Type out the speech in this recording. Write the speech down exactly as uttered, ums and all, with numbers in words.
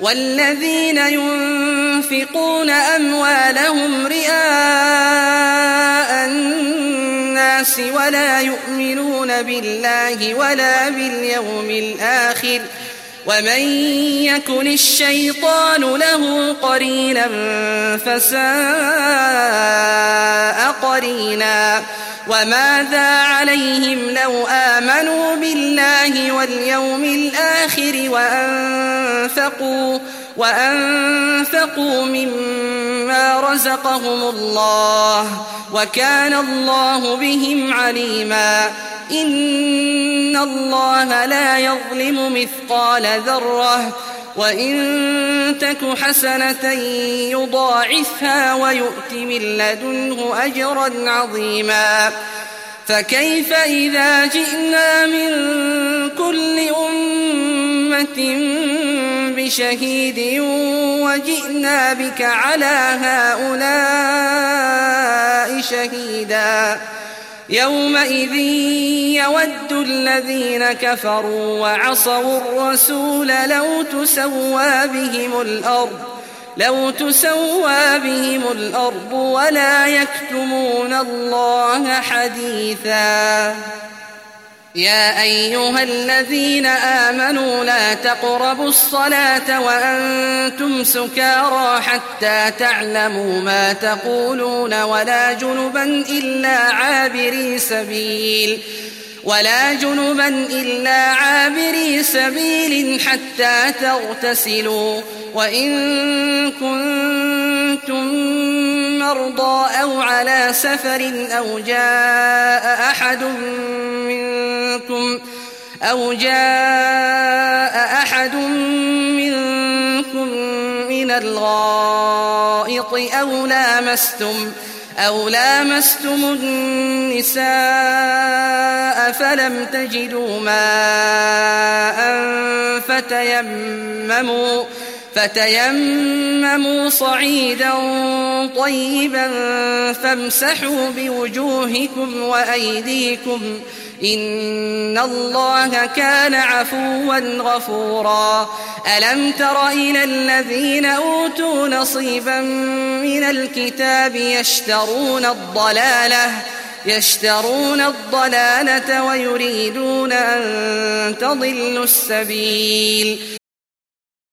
والذين ينفقون أموالهم رئاء الناس ولا يؤمنون بالله ولا باليوم الآخر ومن يكن الشيطان له قرينا فساء قرينا وماذا عليهم لو آمنوا بالله واليوم الآخر وأنفقوا, وأنفقوا مما رزقهم الله وكان الله بهم عليما إن الله لا يظلم مثقال ذرة وإن تك حسنة يضاعفها ويؤت من لدنه أجرا عظيما فكيف إذا جئنا من كل أمة بشهيد وجئنا بك على هؤلاء شهيدا يومئذ يود الذين كفروا وعصوا الرسول لو تسوى بهم الأرض لو تسوى بهم الأرض ولا يكتمون الله حديثا يا أيها الذين آمنوا لا تقربوا الصلاة وأنتم سكارى حتى تعلموا ما تقولون ولا جنبا إلا عابري سبيل ولا جنبا إلا عابري سبيل حتى تغتسلوا وإن كنتم مرضى أو على سفر أو جاء أحد منكم أو جاء أحد منكم من الغائط أو لامستم أو لامستم النساء فلم تجدوا ماء فتيمموا فتيمموا صعيدا طيبا فامسحوا بوجوهكم وأيديكم إن الله كان عفوا غفورا ألم تر إلى الذين أوتوا نصيبا من الكتاب يشترون الضلالة يشترون الضلالة ويريدون أن تضلوا السبيل